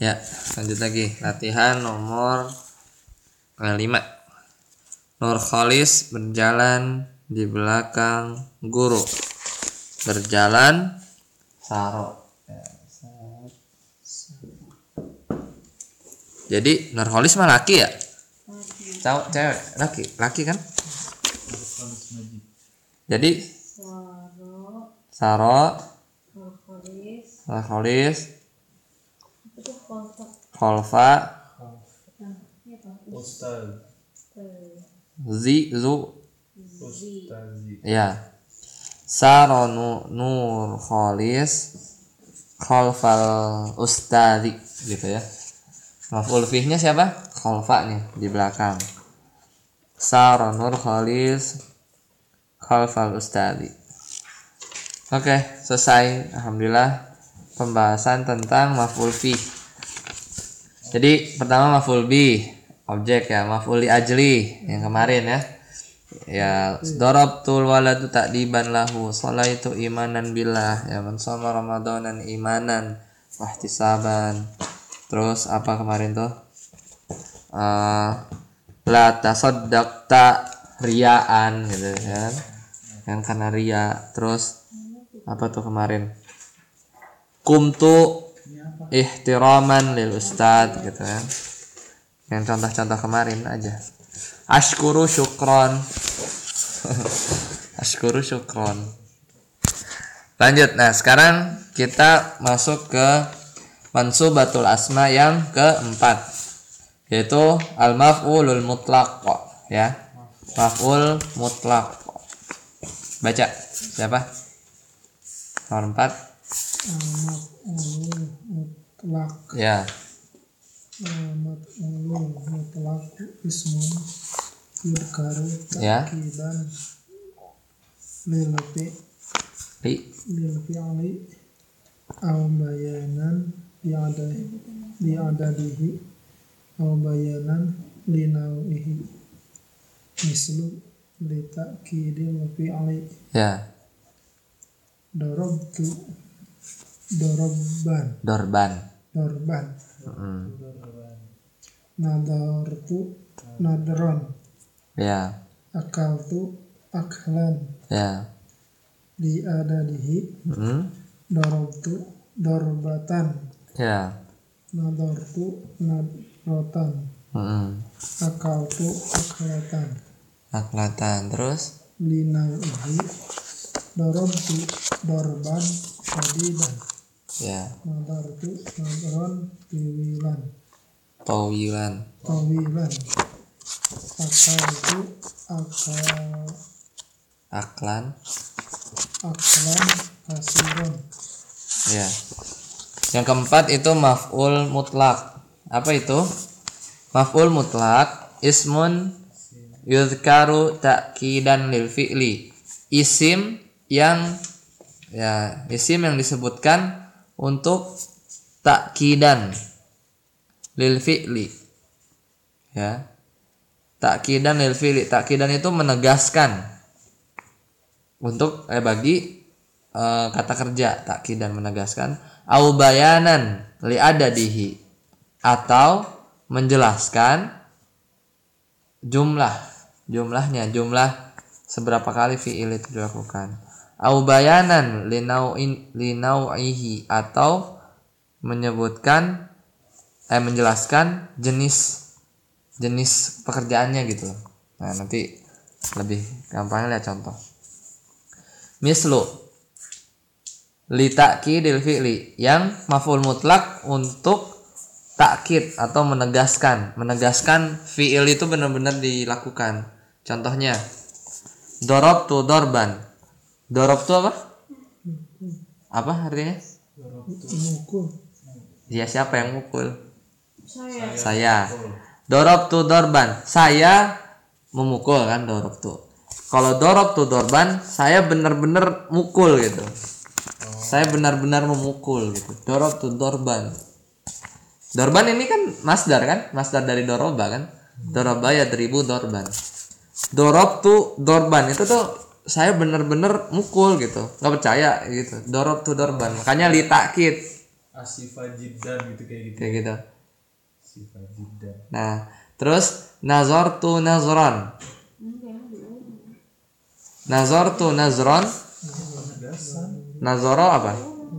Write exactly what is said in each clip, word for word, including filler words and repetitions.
Ya, lanjut lagi. Latihan nomor lima. Nurkholis berjalan di belakang guru. Berjalan saro. Ya, jadi Nurkholis mah laki ya? Cowok, cewek, laki, laki kan? Jadi saro, Nurkholis, Kholfa, Ustaz. Zi, Zu, Ustazi. ya. Saronu Nurkholis Khalfal Ustadi gitu ya. Maf'ul fihnya siapa? Khalfa nih di belakang. Sara Nurkholis Khalfal Ustadi. Oke, selesai. Alhamdulillah pembahasan tentang maf'ul fih. Jadi pertama maf'ul bih, objek ya, maf'ul li ajli yang kemarin ya. Ya, darabtul waladu ta'diban lahu, shalaitu imanan billah, ya man shoma ramadanan imanan wahtisaban. Terus apa kemarin tuh? Uh, la tasaddaqta riyaan gitu kan. Yang karena ria. Terus apa tuh kemarin? Kumtu ihtiraman lil ustad gitu kan. Yang contoh-contoh kemarin aja. Ashkuru syukron. Ashkuru syukron. Lanjut. Nah, sekarang kita masuk ke mansubatul asma yang keempat, yaitu al maf'ulul mutlaq ya. Maf'ul mutlaq. Baca. Siapa? Nomor empat. Maf'ulul mutlaq. Ya. Maf'ulul mutlaq ismun yudkaru Ya. takidan lil fi Li. lil fi'li aw bayanan li'ada li'adadihi aw bayanan li nau'ihi mislu li ta'kidil fi'li Ya. darabtu daraban Dorban. darban Mm. nadartu nadron Ya. akaltu aklan Ya. li'adadihi Mm. darabtu darbatan Ya. nadartu nadratan Mm. akaltu aklatan Aklatan. Terus linau'ihi darabtu darban shadidan ya. nadartu nadron tiwilan Tawilan. tawilan akaltu akal Aklan. aklan kasiron. Ya. Yang keempat itu maf'ul mutlak. Apa itu? Maf'ul mutlak ismun yuzkaru ta'kidan lil fi'li. Isim yang ya, isim yang disebutkan untuk ta'kidan lil fi'li. Ya. Ta'kidan lil fi'li. Ta'kidan itu menegaskan untuk eh bagi eh, kata kerja, ta'kidan menegaskan, au bayanan li adadihi, atau menjelaskan jumlah jumlahnya jumlah seberapa kali fi'il itu dilakukan, au bayanan li nau'in li nau'ihi, atau menyebutkan eh menjelaskan jenis jenis pekerjaannya gitu. Nah, nanti lebih gampangnya lihat contoh. Mislu li ta'kidil fi'li, yang maf'ul mutlak untuk takkid atau menegaskan. Menegaskan fi'il itu benar-benar dilakukan. Contohnya darabtu darban. Darabtu apa? Apa artinya? Mukul. Ya, siapa yang mukul? Saya. Saya. Darabtu darban. Saya memukul kan darabtu. Kalau darabtu darban, saya benar-benar mukul gitu. Saya benar-benar memukul gitu. Darabtu darban. Darban ini kan masdar kan? Masdar dari doroba kan? Doroba ya deribu darban. Darabtu darban itu tuh saya benar-benar mukul gitu. Nggak percaya gitu. Darabtu darban. Makanya li takkid. Asifa jiddan gitu kayak gitu. kayak gitu. Asifa jiddan. Nah, terus nazartu nazran. Nazartu nazran. Nazaro apa?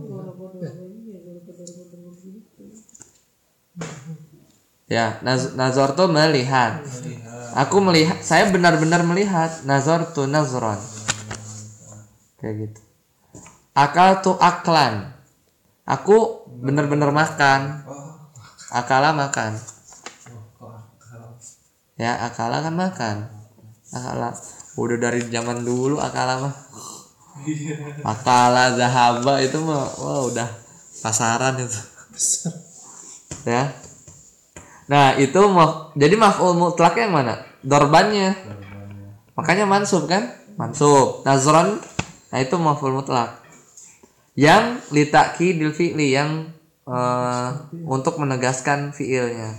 Ya, naz nazartu melihat. Aku melihat, saya benar-benar melihat. Nazartu nazran. Kayak gitu. Akaltu aklan. Aku benar-benar makan. Akala makan. Ya, akala kan makan. Akala udah dari zaman dulu akala mah. Akala zahaba itu mah wah udah pasaran itu. Ya. Nah, itu maf jadi maf'ul mutlak yang mana? Dorbannya. Makanya mansub kan? Mansub. Nazron. Nah, itu maf'ul mutlak. Yang litakidil fi'li yang uh, untuk menegaskan fi'ilnya.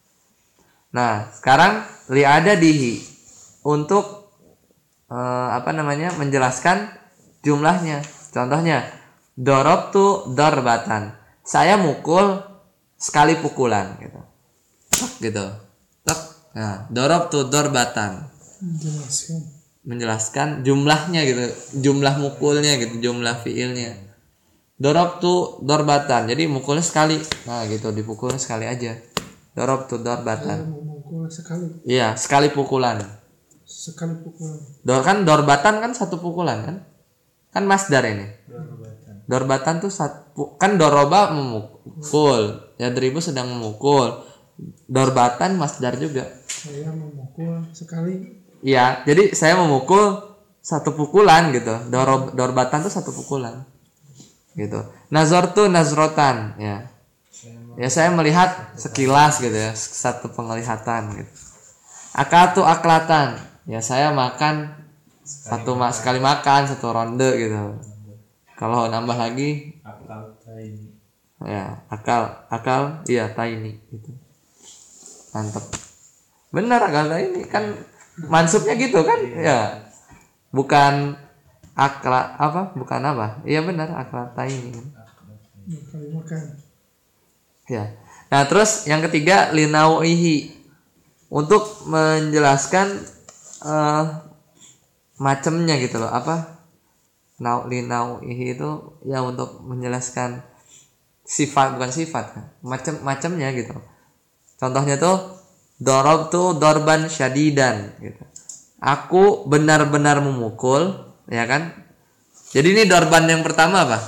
Nah, sekarang li ada dihi untuk uh, apa namanya? Menjelaskan jumlahnya. Contohnya, darabtu darbatan. Saya mukul sekali pukulan gitu. Tok gitu. Tok. Nah, darabtu darbatan. Menjelaskan. Menjelaskan jumlahnya gitu, jumlah mukulnya gitu, jumlah fiilnya. Darabtu darbatan. Jadi mukulnya sekali. Nah, gitu, dipukulnya sekali aja. Darabtu Saya darbatan. mau mukul sekali. Iya, sekali pukulan. Sekali pukulan. Dor kan darbatan kan satu pukulan kan? Kan masdar ini. Darbatan. Darbatan tuh satu kan doroba memukul. Ya dribu sedang memukul. Darbatan masdar juga. Saya memukul sekali. Iya, jadi saya memukul satu pukulan gitu. Dorob darbatan tuh satu pukulan. Gitu. Nazartu nazrotan ya. Ya saya melihat sekilas gitu ya, satu penglihatan gitu. Akatu aklatan. Ya saya makan satu ma sekali makan satu ronde gitu. Kalau nambah lagi Akal taini. ya akal akal iya taini gitu. Mantep. Benar akal taini kan mansubnya gitu kan? Ya. Bukan akla apa? Bukan apa? Iya benar akal taini. Sekali makan. Ya. Nah, terus yang ketiga linauihi untuk menjelaskan uh, macamnya gitu loh. Apa? Nau linauihi itu ya untuk menjelaskan sifat bukan sifat kan. Macam-macamnya gitu. Contohnya tuh darabtu darban syadidan gitu. Aku benar-benar memukul, ya kan? Jadi ini darban yang pertama apa?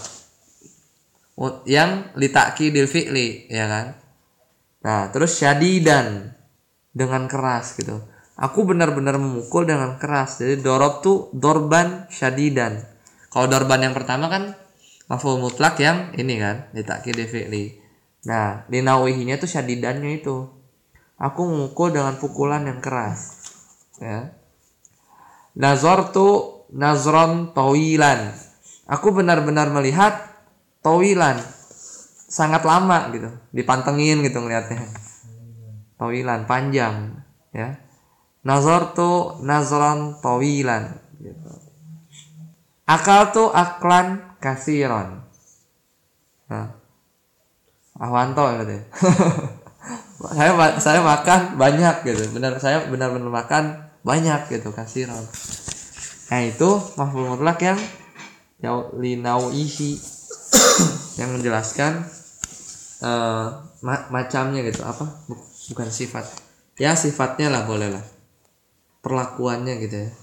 Yang litakidil fi'li, ya kan? Nah, terus syadidan dengan keras gitu. Aku benar-benar memukul dengan keras. Jadi dorob tuh dorban syadidan. Kalau dorban yang pertama kan maf'ul mutlak yang ini kan, litakidil fi'li. Nah, linauihinya tuh syadidannya itu. Aku memukul dengan pukulan yang keras. Ya. Nazartu nazron tawilan. Aku benar-benar melihat tawilan, sangat lama gitu, dipantengin gitu ngeliatnya. Tawilan panjang, ya. Nazartu nazran tawilan gitu. Akaltu aklan kasiron. Nah, Ahwanto gitu. saya saya makan banyak gitu. Benar saya benar-benar makan banyak gitu kasiron. Nah, itu maf'ul mutlak yang linauihi yang menjelaskan uh, ma macamnya gitu apa bukan sifat ya sifatnya lah boleh lah perlakuannya gitu ya.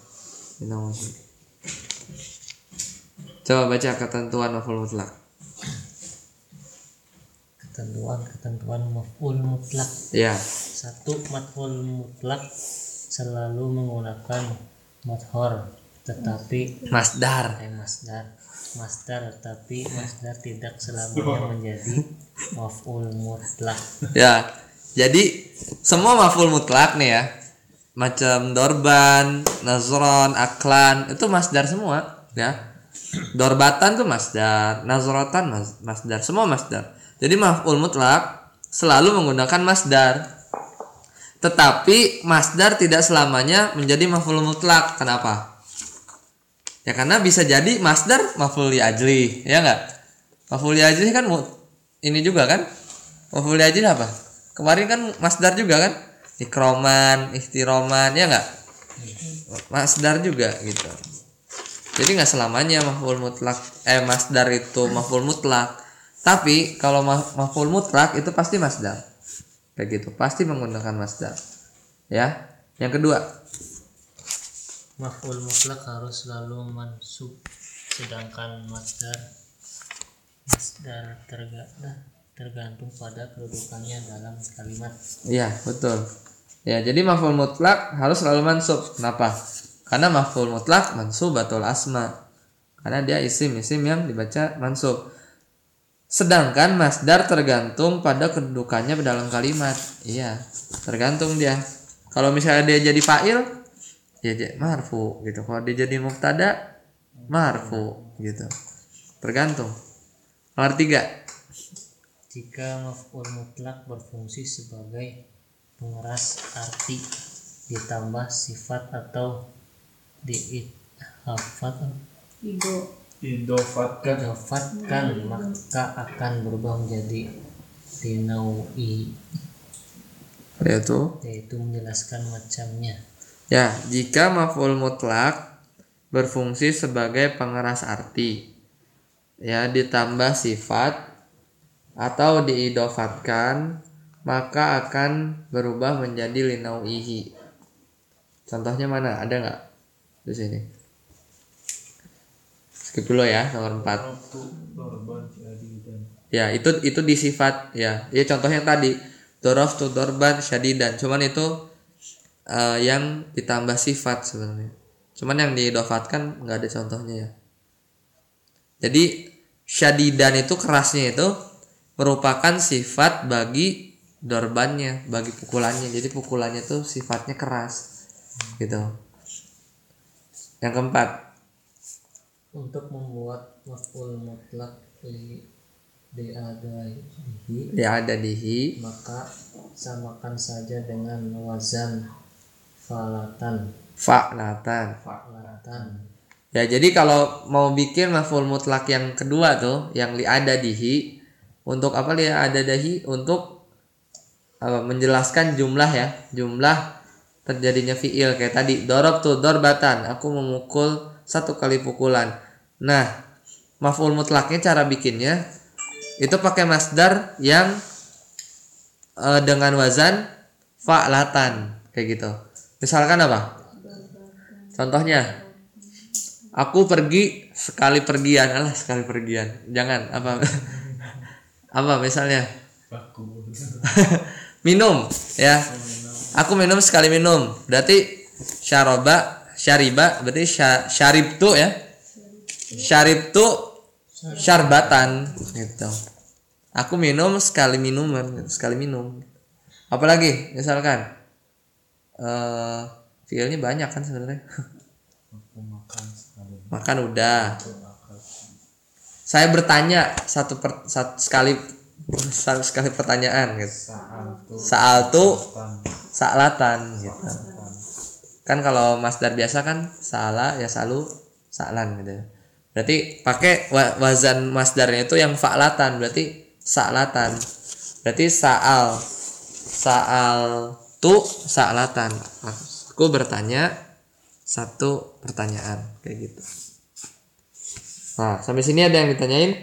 Coba baca ketentuan maf'ul mutlak. Ketentuan ketentuan maf'ul mutlak. Ya. Satu, maf'ul mutlak selalu menggunakan madhor tetapi masdar eh, masdar masdar tapi masdar tidak selamanya menjadi maf'ul mutlak. Ya, jadi semua maf'ul mutlak nih ya, macam dorban, nazron, aklan itu masdar semua ya. Dorbatan tuh masdar, nazrotan mas masdar, semua masdar. Jadi maf'ul mutlak selalu menggunakan masdar. Tetapi masdar tidak selamanya menjadi maf'ul mutlak. Kenapa? Ya karena bisa jadi masdar maf'ul li ajli, ya enggak? Maf'ul li ajli kan ini juga kan? Maf'ul li ajli apa? Kemarin kan masdar juga kan? Ikroman, ihtiroman, ya enggak? Masdar juga gitu. Jadi nggak selamanya maf'ul mutlak eh masdar itu maf'ul mutlak. Tapi kalau ma- maf'ul mutlak itu pasti masdar. Kayak gitu, pasti menggunakan masdar. Ya. Yang kedua, Maf'ul mutlak harus selalu mansub, sedangkan masdar masdar terga, nah, tergantung pada kedudukannya dalam kalimat. iya, betul. Ya, jadi maf'ul mutlak harus selalu mansub. Kenapa? Karena maf'ul mutlak mansubatul asma. Karena dia isim-isim yang dibaca mansub. Sedangkan masdar tergantung pada kedudukannya dalam kalimat. Iya, tergantung dia. Kalau misalnya dia jadi fa'il, ya jadi marfu gitu. Kalau dia jadi mubtada, marfu gitu. Tergantung. Nomor tiga. Jika maf'ul mutlak berfungsi sebagai pengeras arti ditambah sifat atau diidhafat Ido. Idofatkan. diidhafatkan maka akan berubah menjadi dinaui, Yaitu yaitu menjelaskan macamnya. ya, jika maf'ul mutlak berfungsi sebagai pengeras arti, ya ditambah sifat atau diidofatkan, maka akan berubah menjadi linauihi. Contohnya mana? Ada nggak di sini? Skip dulu ya, nomor empat. Waktu dorban syadidan. Ya, itu itu di sifat ya. Ya contohnya yang tadi, doraftu dorban syadidan. Cuman itu uh, yang ditambah sifat sebenarnya. Cuman yang diidofatkan nggak ada contohnya ya. Jadi syadidan itu kerasnya itu merupakan sifat bagi dorbannya, bagi pukulannya. Jadi pukulannya itu sifatnya keras, gitu. Yang keempat, Untuk membuat maf'ul mutlak li diadaihi, ya ada dihi, maka samakan saja dengan wazan falatan fa'latan. falatan Ya jadi kalau mau bikin maf'ul mutlak yang kedua tuh, yang li ada dihi, untuk apa li ada dihi? Untuk apa, menjelaskan jumlah ya, jumlah terjadinya fiil kayak tadi, darabtu darbatan, aku memukul satu kali pukulan. Nah, maf'ul mutlaknya cara bikinnya itu pakai masdar yang e, dengan wazan fa'latan kayak gitu. Misalkan apa? Contohnya, aku pergi sekali pergian, alah sekali pergian. Jangan apa apa misalnya? Baku. Minum ya. Aku minum sekali minum. Berarti syaraba, syariba berarti sya- syaribtu ya. Syaribtu syarbatan gitu. Aku minum sekali minuman, sekali minum. Apalagi misalkan eh fiilnya banyak kan sebenarnya. Aku makan sekali. Makan udah. Aku makan. Saya bertanya satu, per, satu sekali satu sekali pertanyaan gitu. Sa'altu. Sa'altu Tan. sa'latan gitu. Tan. Kan kalau masdar biasa kan sa'ala ya salu sa'lan gitu. Berarti pakai wa- wazan masdarnya itu yang fa'latan, berarti sa'latan. Berarti sa'al sa'al tu sa'latan. Aku bertanya satu pertanyaan kayak gitu. Nah, sampai sini ada yang ditanyain?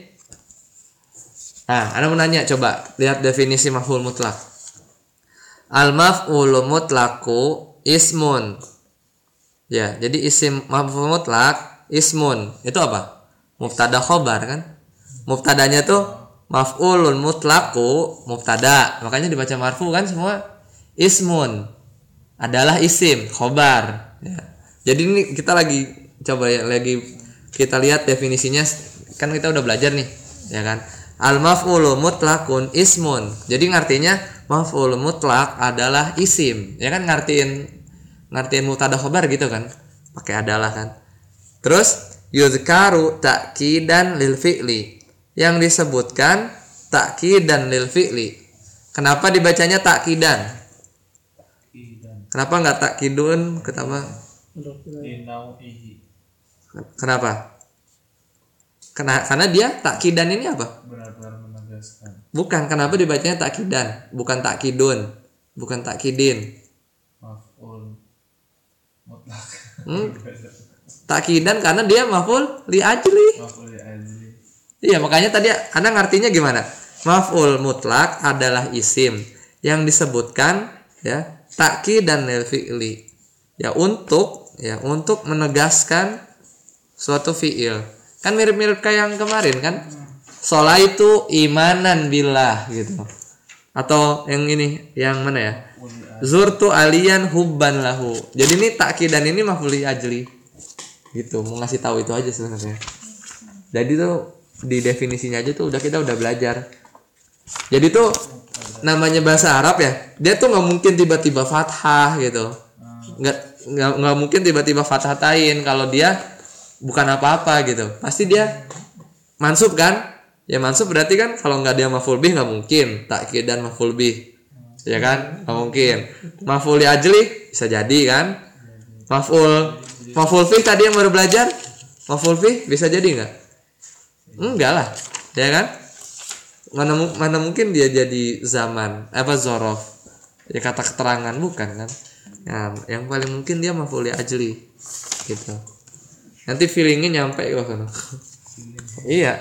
Nah, Anda mau nanya, coba lihat definisi maf'ul mutlak. Al maf'ul mutlaqu ismun. Ya, jadi isim maf'ul mutlak ismun. Itu apa? Mubtada khobar kan? Mubtadanya tuh maf'ulun mutlaqu mubtada. Makanya dibaca marfu kan semua. Ismun adalah isim khobar. Ya. Jadi ini kita lagi coba ya lagi kita lihat definisinya, kan kita udah belajar nih, ya kan? Al maf'ulu mutlaqun ismun. Jadi ngartinya maf'ul mutlak adalah isim. Ya kan ngartiin ngartiin mubtada khobar gitu kan? Pakai adalah kan. Terus yuzkaru ta'kidan lil fi'li. Yang disebutkan ta'kidan lil fi'li. Kenapa dibacanya ta'kidan? Idan. Kenapa enggak ta'kidun ketama? Linauihi. Kenapa? Kena, karena dia ta'kidan ini apa? Benar-benar menegaskan. menegaskan. Bukan, kenapa dibacanya takidan? Bukan takidun, bukan takidin. Maf'ul mutlak. Hmm? Takidan karena dia maf'ul li ajli. Maf'ul li ajli. Iya, makanya tadi Anda ngartinya gimana? Maf'ul mutlak adalah isim yang disebutkan ya takidan lil fi'li. Ya untuk ya untuk menegaskan suatu fi'il. Kan mirip-mirip kayak yang kemarin kan? Sholat itu imanan billah gitu. Atau yang ini, yang mana ya? Zurtu aliyan hubban lahu. Jadi ini takidan ini maf'ul li ajli. Gitu, mau ngasih tahu itu aja sebenarnya. Jadi tuh di definisinya aja tuh udah kita udah belajar. Jadi tuh namanya bahasa Arab ya, dia tuh nggak mungkin tiba-tiba fathah gitu. Nggak nggak nggak mungkin tiba-tiba fathah tain kalau dia bukan apa-apa gitu. Pasti dia mansub kan? Ya mansub berarti kan kalau nggak dia maf'ul bih nggak mungkin takkid dan maf'ul bih, ya kan? Nggak mungkin. Maf'ul li ajli bisa jadi kan? Maf'ul maf'ul fih tadi yang baru belajar, maf'ul fih bisa jadi nggak? Enggak lah, ya kan? Mana mana mungkin dia jadi zaman apa zorof? Ya kata keterangan bukan kan? Nah, yang paling mungkin dia maf'ul li ajli gitu. Nanti feelingnya nyampe ke sana. Iya.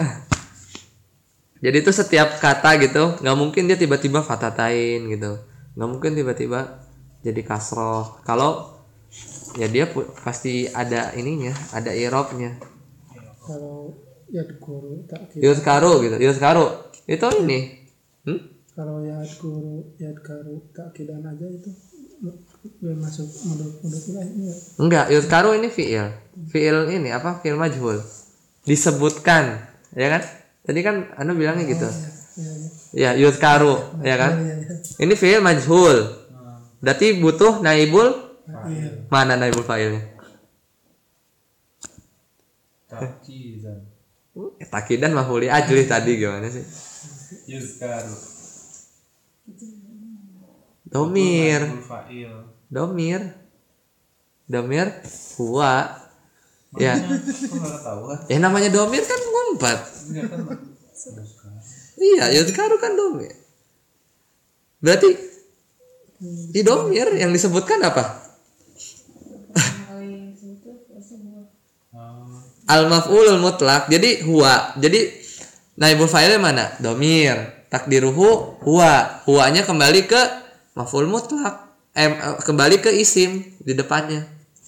Jadi itu setiap kata gitu nggak mungkin dia tiba-tiba fatatain gitu, nggak mungkin tiba-tiba jadi kasroh. Kalau ya dia pu- pasti ada ininya, ada irobnya. Kalau yadkuru takidan. Yuzkaru gitu, yuzkaru itu ini. Hmm? Kalau yadkuru yadkaru takidan aja itu udah masuk menurut menurut ini ya. Enggak, yuzkaru ini fiil, fiil ini apa? Fiil majhul. Disebutkan, ya kan? Tadi kan Anda bilangnya gitu. Ya, ya. Ya, yuzkaru, ya kan? Ya, ya, ya. Ini fiil majhul. Berarti butuh naibul Iya. mana naibul fa'ilnya? Takidan. Eh, takidan maf'ul li ajli tadi gimana sih? Yuzkaru. Domir, Maf'ul fa'il. domir, domir, huwa. Ya, Kok nggak tahu kan? ya namanya domir kan ngumpat. Enggak kan? Yuzkaru. Iya, yuzkaru kan domir. Berarti di domir yang disebutkan apa? Ah, Al maf'ulul mutlak. Jadi huwa. Jadi naibul fa'ilnya mana? Domir. Takdiruhu huwa. Huwanya kembali ke maf'ul mutlak. Eh, kembali ke isim di depannya.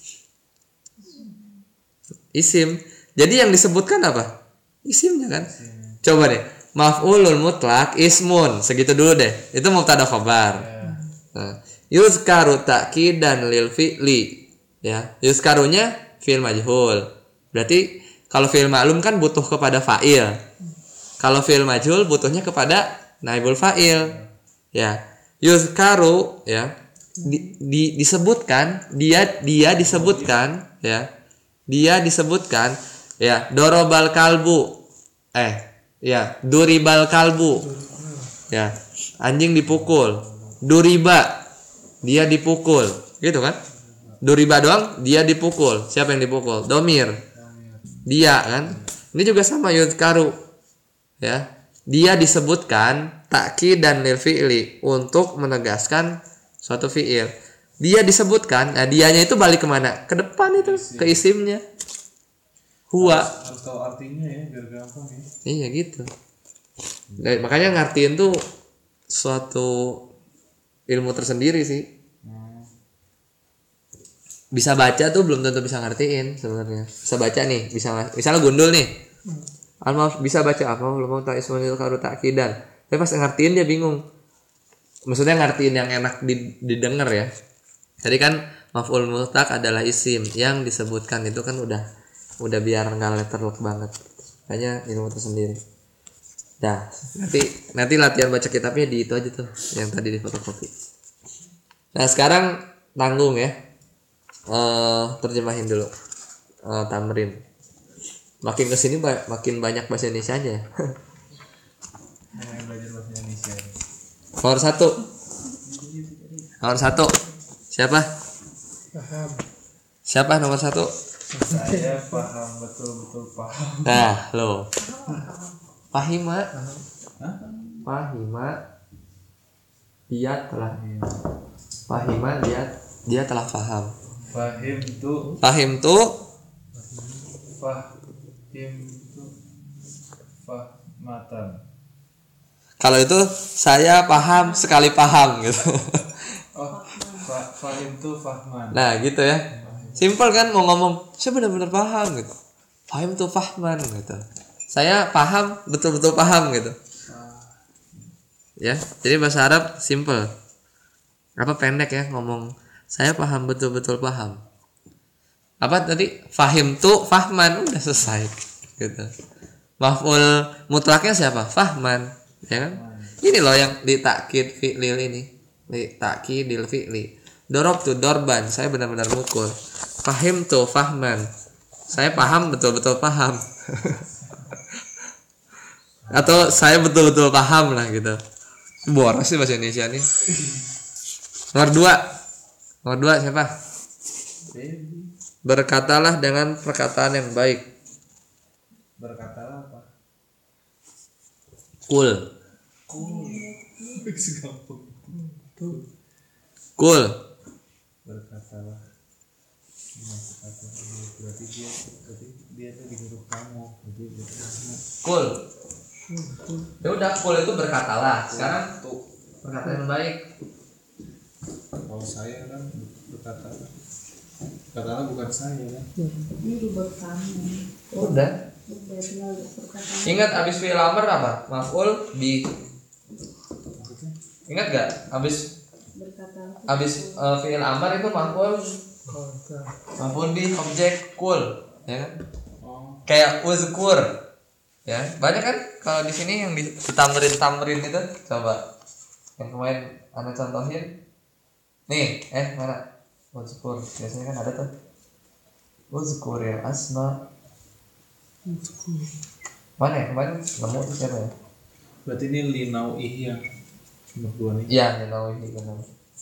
Isim. Jadi yang disebutkan apa? Isimnya kan? Coba deh. Maf'ulul mutlak ismun. Segitu dulu deh. Itu mubtada khabar. Nah, yuzkaru ta'kidan lil fi'li. Ya, yuzkarunya fi'il majhul. Berarti kalau fi'il ma'lum kan butuh kepada fa'il. Kalau fi'il majhul butuhnya kepada naibul fa'il. Ya. Yuzkaru ya. Di, di, disebutkan, dia dia disebutkan ya. Dia disebutkan ya, dorobal kalbu. Eh, ya, duribal kalbu. Ya, anjing dipukul. Duriba, dia dipukul. Gitu kan? Duriba doang, dia dipukul. Siapa yang dipukul? Domir. Dia kan? Ini juga sama yudkaru. Ya. Dia disebutkan takkid dan lil fi'li untuk menegaskan suatu fi'il. Dia disebutkan, nah dianya itu balik kemana? Ke depan itu, ke isimnya. Huwa. harus tahu artinya ya biar gampang ya. Iya gitu. Nah, makanya ngartiin tuh suatu ilmu tersendiri sih. Bisa baca tuh belum tentu bisa ngertiin sebenarnya. Bisa baca nih, bisa misalnya gundul nih. Al bisa baca apa? Belum tahu ismunil karu takidan. Tapi pas ngertiin dia bingung. Maksudnya ngertiin yang enak didengar ya. Tadi kan maf'ul mutlaq adalah isim yang disebutkan, itu kan udah udah biar nggak letterlock banget. Makanya ilmu tersendiri. Dah, nanti nanti latihan baca kitabnya di itu aja tuh yang tadi di fotokopi. Nah, sekarang tanggung ya. Eh, terjemahin dulu. Eh, tamrin. Makin kesini ba- makin banyak bahasa Indonesia aja. Yang belajar bahasa Indonesia. Nomor satu. Nomor satu. Siapa? Paham. Siapa nomor satu? Saya paham, betul-betul paham. Nah, lo. Pahim, Mak. Hah? Fahima, dia telah fahima, dia dia telah paham. Fahim tu Fahim tuh Fahim tu Fahmatan. kalau itu saya paham sekali paham gitu. Oh, fa, Fahim tu Fahman. Nah gitu ya, simpel kan mau ngomong saya benar-benar paham gitu. Fahim tuh fahman gitu. Saya paham betul-betul paham gitu. Ya, jadi bahasa Arab simple. Apa pendek ya ngomong saya paham betul-betul paham. Apa tadi? Fahim tuh fahman, udah selesai gitu. Maf'ul mutlaknya siapa? Fahman, ya kan? Ini loh yang ditakkid fi'lil ini. Ditakkidil fi'li. Dorob tuh dorban, saya benar-benar mukul. Fahim tuh fahman. Saya paham betul-betul paham. Atau saya betul-betul paham lah gitu. Boros sih bahasa Indonesia nih. Nomor dua. Nomor dua siapa? Berkatalah dengan perkataan yang baik. Berkatalah apa? Kul. Cool. Segampang. Kul. Berkatalah. Ini kata berarti dia berarti dia tuh di huruf kamu. Jadi berkata. Kul. Ya udah, kul itu berkatalah. Sekarang tuh perkataan yang baik. Kalau saya kan berkatalah. Berkatalah bukan saya kan. Ini buat kamu. Udah. Udah tinggal perkataan. Ingat abis fi'il amr apa? Maf'ul bi. Maksudnya? Ingat gak? Abis Berkata. abis uh, fi'il amr itu maf'ul Kota. maf'ul bi objek kul, ya kan? Oh. Kayak uzkur. Ya, banyak kan kalau di sini yang ditamrin-tamrin itu, coba. Yang kemarin Anda contohin. Nih, eh mana? Uzkur. Biasanya kan ada tuh. Uzkur ya asma. Mana ya? Kemarin nemu tuh siapa ya? Berarti ini linau ih yang nomor dua nih. Iya, nyenau ini benar.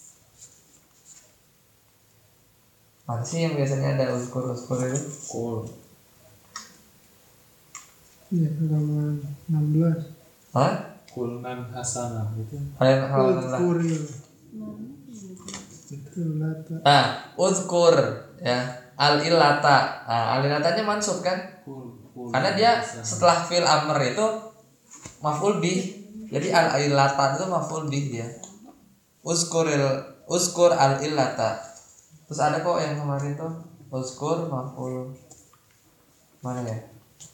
Mana sih yang biasanya ada uzkur-uzkur itu? Cool. Ya, halaman enam belas. Hah? Kulnan hasanah itu. Kalian halaman lah. Kuril. Itu lata. Nah, uzkur ya. Al-ilata. Nah, al-ilatanya mansub kan? Cool. Cool. Karena dia setelah fil amr itu maf'ul bih. Jadi al-ilata itu maf'ul bih dia. Uzkuril uzkur al-ilata. Terus ada kok yang kemarin tuh uzkur maf'ul mana ya?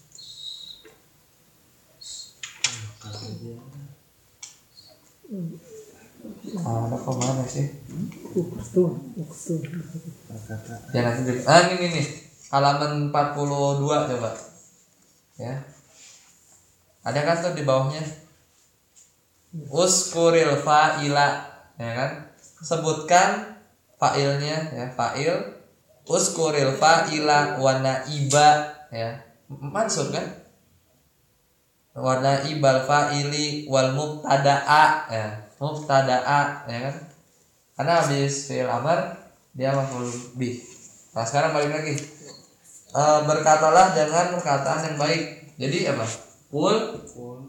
Ah, ada kok mana sih? Uktu. Uktu. Berkata. Ya nanti di, ah ini nih halaman empat puluh dua coba ya, ada kan tuh di bawahnya uskuril fa'ila, ya kan, sebutkan fa'ilnya ya, fa'il uskuril fa'ila wa na'iba ya, mansub kan, wa na'ibal fa'ili wal mubtada'a ya, mubtada'a ya kan, karena habis fi'il amr dia maf'ul bih. Nah sekarang balik lagi, e, berkatalah dengan perkataan yang baik. Jadi apa? Kul, Cool.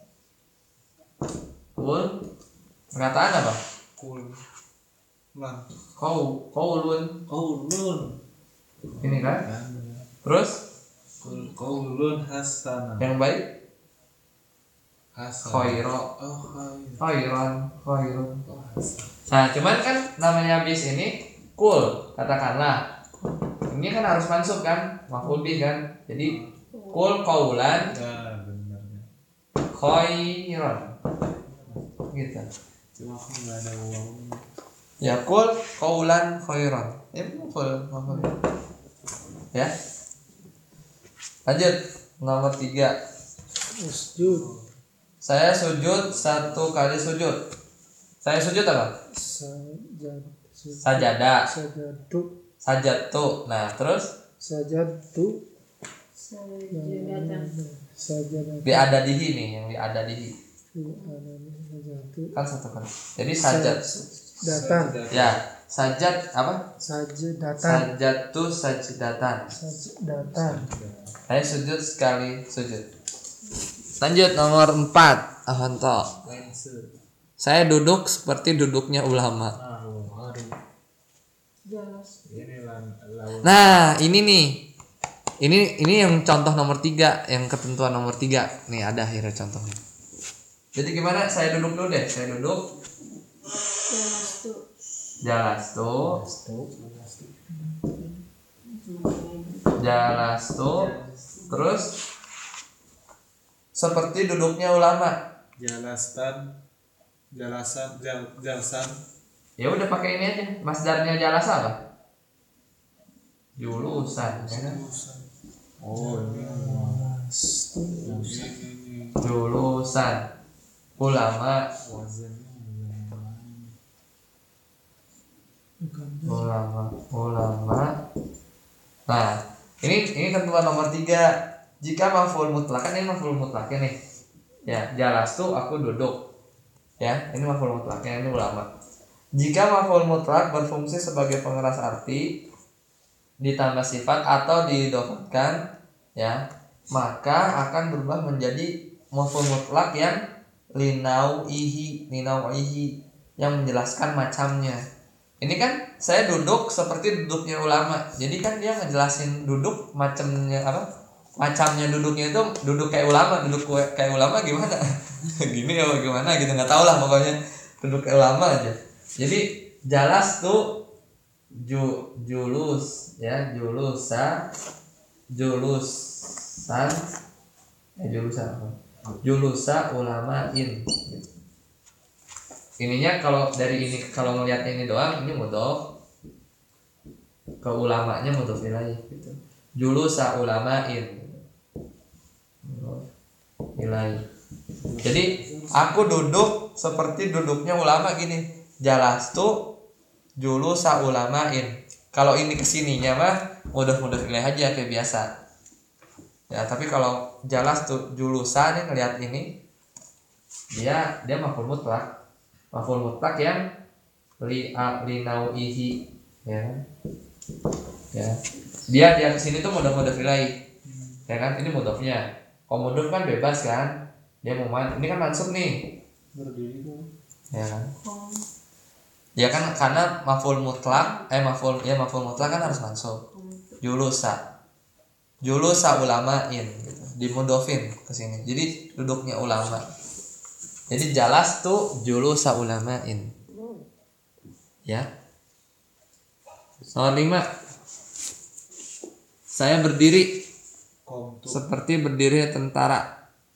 kul, perkataan apa? Cool. Lan. Kau, kaulun, Qaulun. ini kan? Kan. Terus Qul qaulun hasanah. yang baik, Hasan. khairo, Oh, khair. khairan, khairun. Oh, hasan. Nah cuman kan namanya bis ini kul, katakanlah. Ini kan harus mansub kan, maf'ul bih kan. Jadi kul qaulan Ya, benar ya. khairan. Gitu. Cuma aku nggak ada uang. Ya kul qaulan khairan. Ya maf'ul, maf'ul. Ya. Lanjut nomor tiga. Usjud. Saya sujud satu kali sujud. Saya sujud apa? Sajad. Sajadah. Sajadu. Sajatu. Nah, terus Sajadu. Sajadatan. Sajadu. biadadihi nih, yang biadadihi. Sajadu. Kan satu kali. Jadi sajat. Datan. Ya, sajat apa? Sajadatan. Sajatu sajdatan. Sajadatan. Saya sujud sekali sujud. Lanjut nomor empat. Afanto. Lense. Saya duduk seperti duduknya ulama. Aduh. Aduh. Jelas. Ini lan lawan. Nah, ini nih. Ini ini yang contoh nomor tiga, yang ketentuan nomor tiga. Nih ada akhirnya contohnya. Jadi gimana? Saya duduk dulu deh. Saya duduk. Jelas tuh. Jalastu. Tuh. Jalastu. Terus seperti duduknya ulama. Jalastan. Jalasan, jal, jalsan. Ya udah pakai ini aja. Masdarnya jalasa apa? Julusan, ya kan? Oh, ini ini Julusan. Ulama. wazannya yang lain. Ulama. Ulama. Nah, ini ini ketentuan nomor tiga. Jika maf'ul mutlak, kan ini maf'ul mutlaknya nih. Ya, jalastu aku duduk. Ya, ini maf'ul mutlaknya, ini ulama. Jika maf'ul mutlak berfungsi sebagai pengeras arti ditambah sifat atau diidhofatkan, ya, maka akan berubah menjadi maf'ul mutlak yang linauihi, linauihi yang menjelaskan macamnya. Ini kan saya duduk seperti duduknya ulama. Jadi kan dia ngejelasin duduk macamnya apa? Macamnya duduknya itu duduk kayak ulama, duduk kayak ulama gimana? Gini ya gimana gitu, nggak tahu lah pokoknya duduk kayak ulama aja. Jadi jalas tuh ju, julus ya, julusa julusan eh julusan apa? Julusa ulamain gitu. Ininya kalau dari ini kalau ngelihat ini doang ini mudhof, ke ulamanya mudhof ilaih gitu. Julusa ulamain ilaih. Jadi aku duduk seperti duduknya ulama gini. Jalastu julusa ulamain. Kalau ini kesininya mah mudah-mudah ilaih aja kayak biasa. Ya, tapi kalau jalastu julusa nih ngelihat ini dia dia maf'ul mutlak. Maf'ul mutlak yang li linauihi ya. Ya. Dia dia kesini tuh mudah-mudah ilaih. Ya kan? Ini mudhofnya. Kalau mudhof kan bebas kan? Dia mau man, ini kan mansub nih. Berdiri tuh. Ya kan? Ya kan karena maf'ul mutlak, eh maf'ul ya maf'ul mutlak kan harus mansub. Julusa. Julusa ulamain gitu. Dimudhofin ke sini. Jadi duduknya ulama. Jadi jalas tuh julusa ulamain. Ya. Nomor lima. Saya berdiri Komtu. seperti berdiri tentara.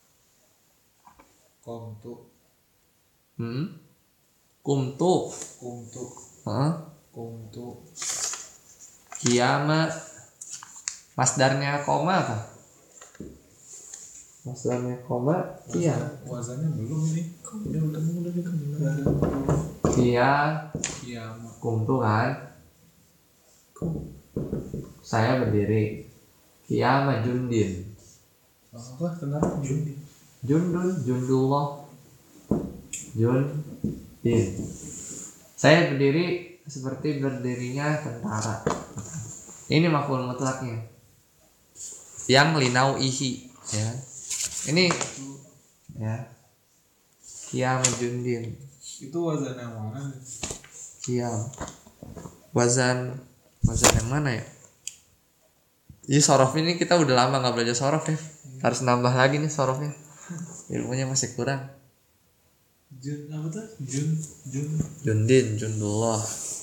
Komtu. Hmm? Kumtu. Kumtu. Heeh. Kumtu. Kiamat. Masdarnya koma apa? Masdarnya koma. Iya. Wazannya belum ini. Udah udah udah udah Kia. Kiamat. Kumtu kan. Saya berdiri. Kiamat jundin. Apa? Kenapa Jundi? Jundun. Jundullah. Jundin. Saya berdiri seperti berdirinya tentara. Ini maf'ul mutlaknya. Yang linauihi ya. Ini ya. Kiamat jundin. Itu wazan yang mana? Kiam. Wazan wazan yang mana ya? Ini sorof ini kita udah lama nggak belajar sorof ya. Harus nambah lagi nih sorofnya. Ilmunya masih kurang. Jun apa tuh? Jun Jun. Jundin, Jundullah.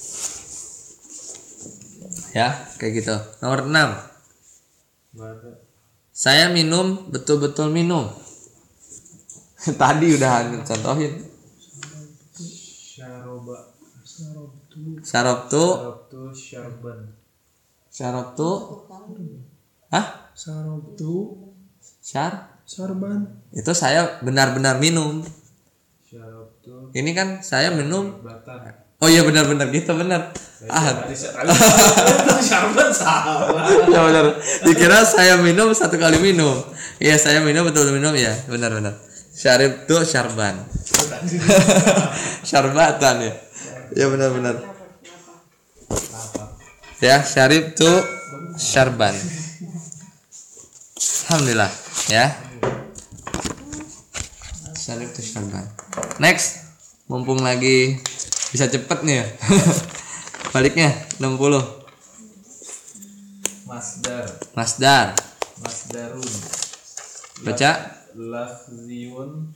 Ya, kayak gitu. Nomor enam. Bada. Saya minum, betul-betul minum. Tadi udah contohin. Syaroba. Sarobtu Syarabtu, Sarabtu syarban. syarabtu. Hah? Sarobtu Syar? Sarban Itu saya benar-benar minum. Syarabtu Ini kan saya minum. batan. Oh iya benar-benar gitu benar. Ah, Tadi syarban salah. ya benar. Dikira saya minum satu kali minum. Iya saya minum betul minum ya benar-benar. Syarib tuh syarban. Syarbatan ya. Ya benar-benar. Ya syarib tuh syarban. Alhamdulillah ya. Syarif tusyarban. Next, mumpung lagi bisa cepet nih ya. Baliknya enam puluh. Masdar. Masdar. Masdarun. Baca. Lafziyun.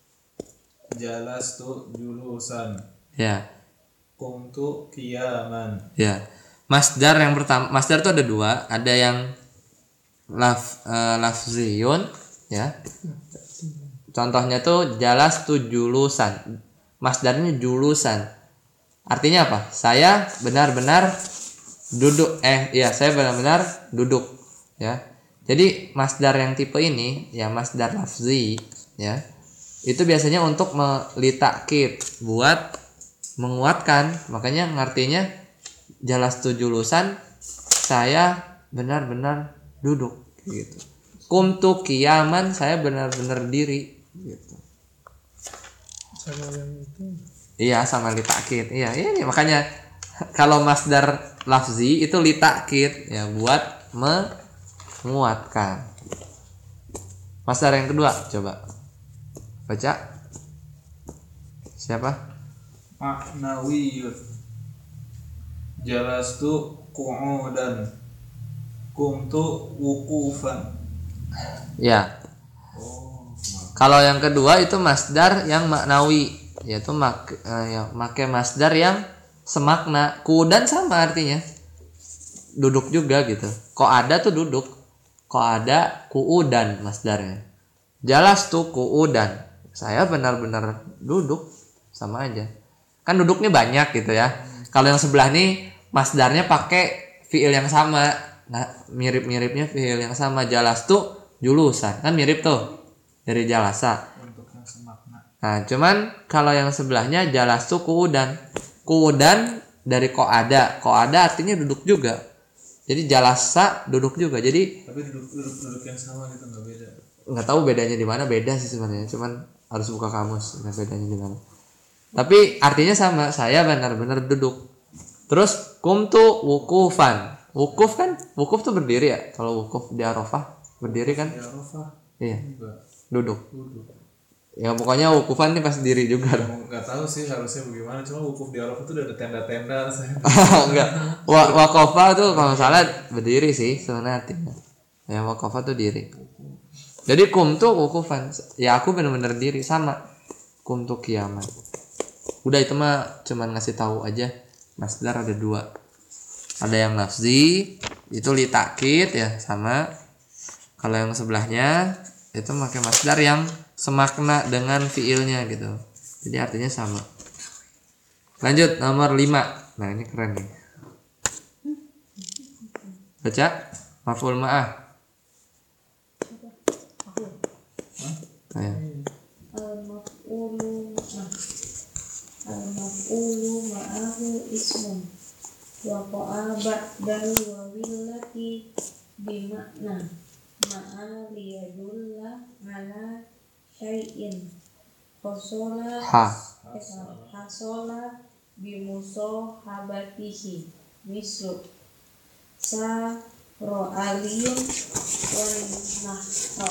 Jalastu julusan. Ya. Kumtu kiyaman. Ya. Masdar yang pertama, masdar itu ada dua, ada yang laf uh, lafziyun ya. Contohnya tuh jalas tuh julusan. Masdarnya julusan. Artinya apa? Saya benar-benar duduk eh ya saya benar-benar duduk ya. Jadi masdar yang tipe ini ya masdar lafzi ya. Itu biasanya untuk melitakid buat menguatkan. Makanya ngartinya jalas tu julusan saya benar-benar duduk gitu. Kumtu kiaman saya benar-benar diri gitu. Sama yang itu. Iya sama litakid. Iya, ini makanya kalau masdar lafzi itu litakid ya buat menguatkan. Masdar yang kedua coba baca. Siapa? Ma'nawiyun. Jalastu qu'udan. Kumtu wukufan. Ya. Oh, Kalau yang kedua itu masdar yang maknawi, yaitu mak eh, ya, make masdar yang semakna. Kudan sama artinya. Duduk juga gitu. Kok ada tuh duduk. Kok ada kuudan masdarnya. Jalas tuh kuudan. Saya benar-benar duduk sama aja. Kan duduknya banyak gitu ya. Kalau yang sebelah nih masdarnya pakai fiil yang sama. Nah, mirip-miripnya fiil yang sama. Jalas tuh julusan. Kan mirip tuh dari jalasa. untuk yang semakna. Nah, cuman kalau yang sebelahnya jalas tuh kuudan. Kuudan dari kok ada. Kok ada artinya duduk juga. Jadi jalasa duduk juga. Jadi Tapi duduk duduk, duduk yang sama gitu nggak beda. nggak tahu bedanya di mana, beda sih sebenarnya. Cuman harus buka kamus nggak bedanya di mana. Tapi artinya sama. Saya benar-benar duduk. Terus kumtu wukufan. Wukuf kan? Wukuf tuh berdiri ya. Kalau wukuf di Arafah berdiri kan? Ya Arafah Iya. juga Duduk. duduk. Ya pokoknya wukufan nih pas diri juga. Nggak tahu sih harusnya bagaimana. Cuma wukuf di Arafah tuh udah ada tenda-tenda. Saya Enggak. Wa wakofa tuh kalau salah berdiri sih sebenarnya artinya. Ya wakofa tuh diri. Jadi kum tuh wukufan. Ya aku benar-benar diri sama. Kum tuh kiamat. Udah itu mah cuman ngasih tahu aja. Masdar ada dua. Ada yang lafzi itu litakid ya sama. Kalau yang sebelahnya itu pakai masdar yang semakna dengan fiilnya gitu. Jadi artinya sama. Lanjut nomor lima. Nah, ini keren nih. Baca maf'ul ma'ah. Ayo. Al-maf'ulu ma'ah. Al-maf'ulu ma'ahu ismun. Wa qa'a ba'dal wawillati bimakna ma'a liyadulla ala syai'in Hasola Ha. Hasola bimusohabatihi mislu sa ro'aliyun wal nahra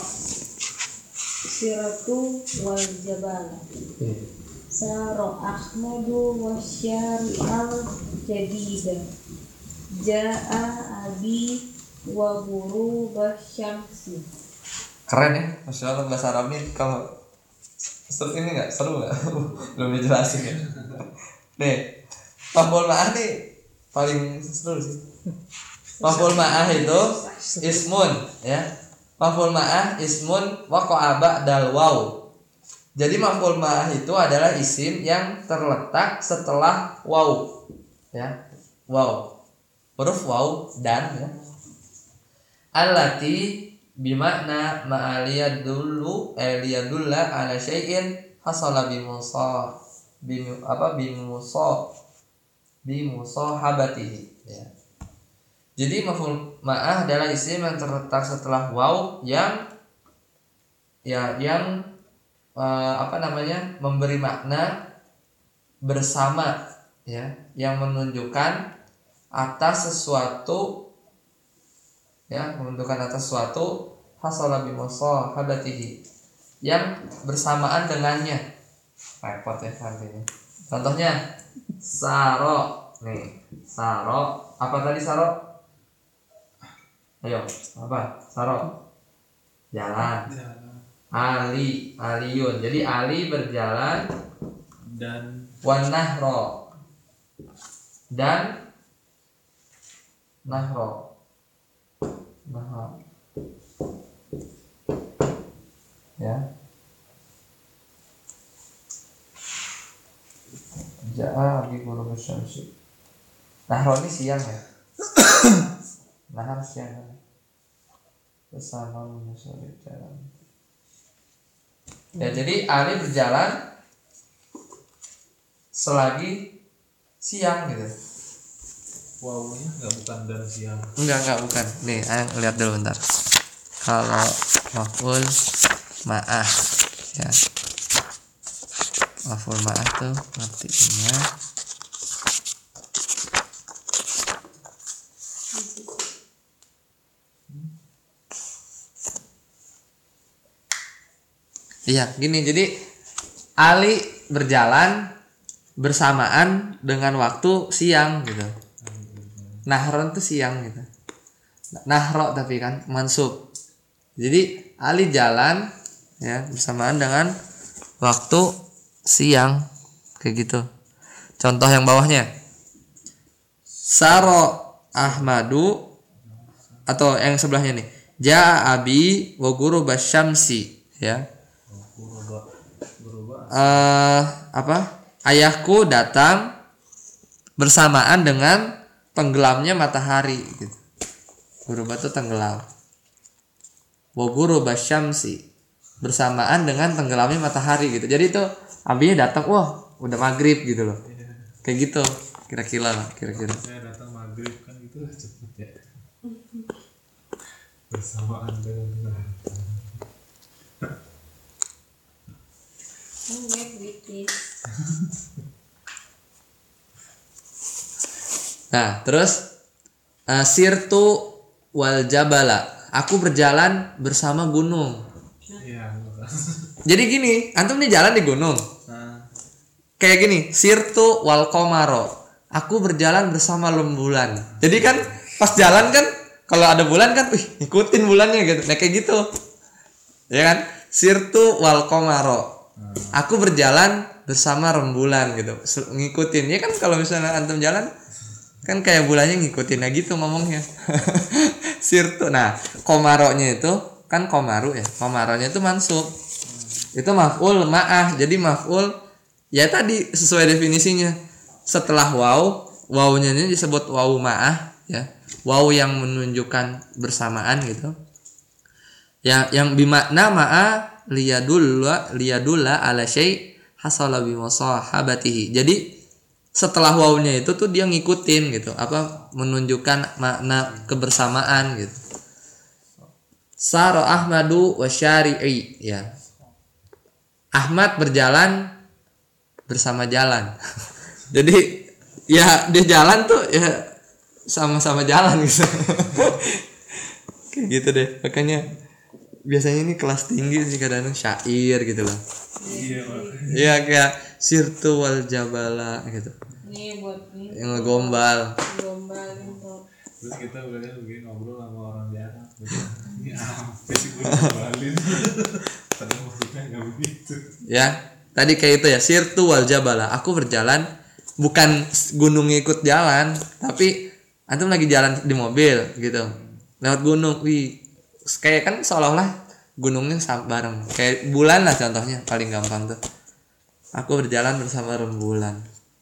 siratu wal jabala Saro Ahmadu wasyari'al jadida Ja'a abi wa guru basyamsi. Keren ya, Masya Allah bahasa Arabnya. Kalau seru ini nggak seru nggak? Belum dijelasin ya. Nih, maf'ul ma'ah nih paling seru sih. Maf'ul ma'ah itu ismun ya. Maf'ul ma'ah ismun waqa'a ba'dal waw. Jadi maf'ul ma'ah itu adalah isim yang terletak setelah waw. Ya. Waw. Huruf waw dan ya. Allati bimakna ma'aliyadullu aliyadulla ala syai'in hasala bimusa bim apa bimusa bimusahabatihi ya. Jadi maf'ul ma'ah adalah isim yang terletak setelah waw yang ya yang uh, apa namanya memberi makna bersama ya, yang menunjukkan atas sesuatu ya, menunjukkan atas sesuatu hasala bimusahabatihi, yang bersamaan dengannya. Repot ya artinya. Contohnya saro nih, saro apa tadi saro? Ayo, apa? Saro. Jalan. Ali, aliyun. Jadi Ali berjalan Dan wan nahro dan nahro. Nahro. Ya. Ja'a abi guru syamsi. Nahro ini siang ya. Nahar siang. Bersama menyusuri jalan. Ya, jadi Ali berjalan selagi siang gitu. wawunya nggak bukan dan siang. Enggak, enggak bukan. Nih, ayo lihat dulu bentar. Kalau maf'ul ma'ah ya. Maf'ul ma'ah tuh artinya iya, gini. Jadi Ali berjalan bersamaan dengan waktu siang gitu. Nahron tuh siang gitu. Nahro tapi kan mansub. Jadi Ali jalan ya bersamaan dengan waktu siang kayak gitu. Contoh yang bawahnya. Saro Ahmadu atau yang sebelahnya nih. Ja'a abi wa guru basyamsi ya. Uh, apa? Ayahku datang bersamaan dengan tenggelamnya matahari gitu. Guruba itu tenggelam. Wa guru basyamsi bersamaan dengan tenggelamnya matahari gitu. Jadi itu abinya datang, wah udah maghrib gitu loh. Kayak gitu kira-kira lah, kira-kira. Saya datang maghrib kan itu cepet ya. Bersamaan dengan Enggak British. Nah, terus uh, sirtu wal jabala. Aku berjalan bersama gunung. Iya. Jadi gini, antum nih jalan di gunung. Nah, Kayak gini, sirtu wal komaro. Aku berjalan bersama rembulan. Jadi kan pas jalan kan kalau ada bulan kan, wih, ikutin bulannya gitu. Nah, kayak gitu. Ya kan? Sirtu wal komaro. Aku berjalan bersama rembulan gitu. Ngikutin. Ya kan kalau misalnya antum jalan kan kayak bulannya ngikutin, nah gitu ngomongnya. Sirtu. Nah, komaronya itu kan komaru ya. Komaronya itu mansub. Itu maf'ul ma'ah. Jadi maf'ul ya tadi sesuai definisinya. Setelah waw, wawnya ini disebut waw ma'ah ya. Waw yang menunjukkan bersamaan gitu. Ya, yang bimakna ma'a liyadulla liyadulla ala syai' hasala bi musahabatihi. Jadi setelah wawnya itu tuh dia ngikutin gitu, apa menunjukkan makna kebersamaan gitu. Sara Ahmadu wa syari'i ya. Ahmad berjalan bersama jalan. Jadi ya dia jalan tuh ya sama-sama jalan gitu. Kayak gitu deh. Makanya biasanya ini kelas tinggi sih kadang-kadang syair gitu loh. iya Pak. Iya kayak sirtu wal jabala gitu. Nih buat nih. Yang ngegombal. Gombal gitu. Terus kita udah begini ngobrol sama orang Jakarta. Ini apa sih gue ngombalin? Padahal maksudnya nggak begitu. Ya, tadi kayak itu ya, sirtu wal jabala. Aku berjalan bukan gunung ikut jalan, tapi antum lagi jalan di mobil gitu. Lewat gunung, wih. Kayak kan seolah-olah gunungnya bareng. Kayak bulan lah contohnya, paling gampang tuh. Aku berjalan bersama rembulan.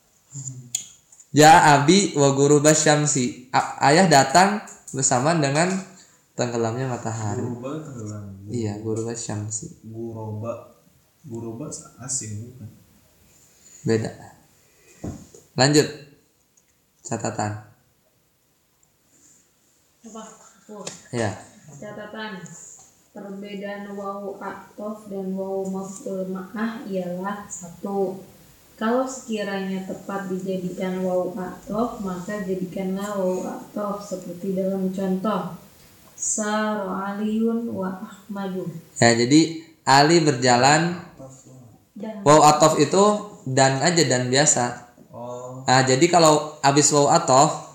Ja abi wa guru basyamsi. Ayah datang bersama dengan tenggelamnya matahari. Guroba tenggelam. Iya, guru basyamsi. Guroba, guroba asing bukan? Beda. Lanjut. Catatan. Apa? Oh, Ya. catatan. Perbedaan wawu atof dan wawu maf'ul ma'ah ialah satu. Kalau sekiranya tepat dijadikan wawu atof, maka jadikanlah wawu atof seperti dalam contoh Saro Aliyun wa Ahmadu. Ya, jadi Ali berjalan. Dan Waw atof itu dan aja, dan biasa. Oh, Nah, jadi kalau abis waw atof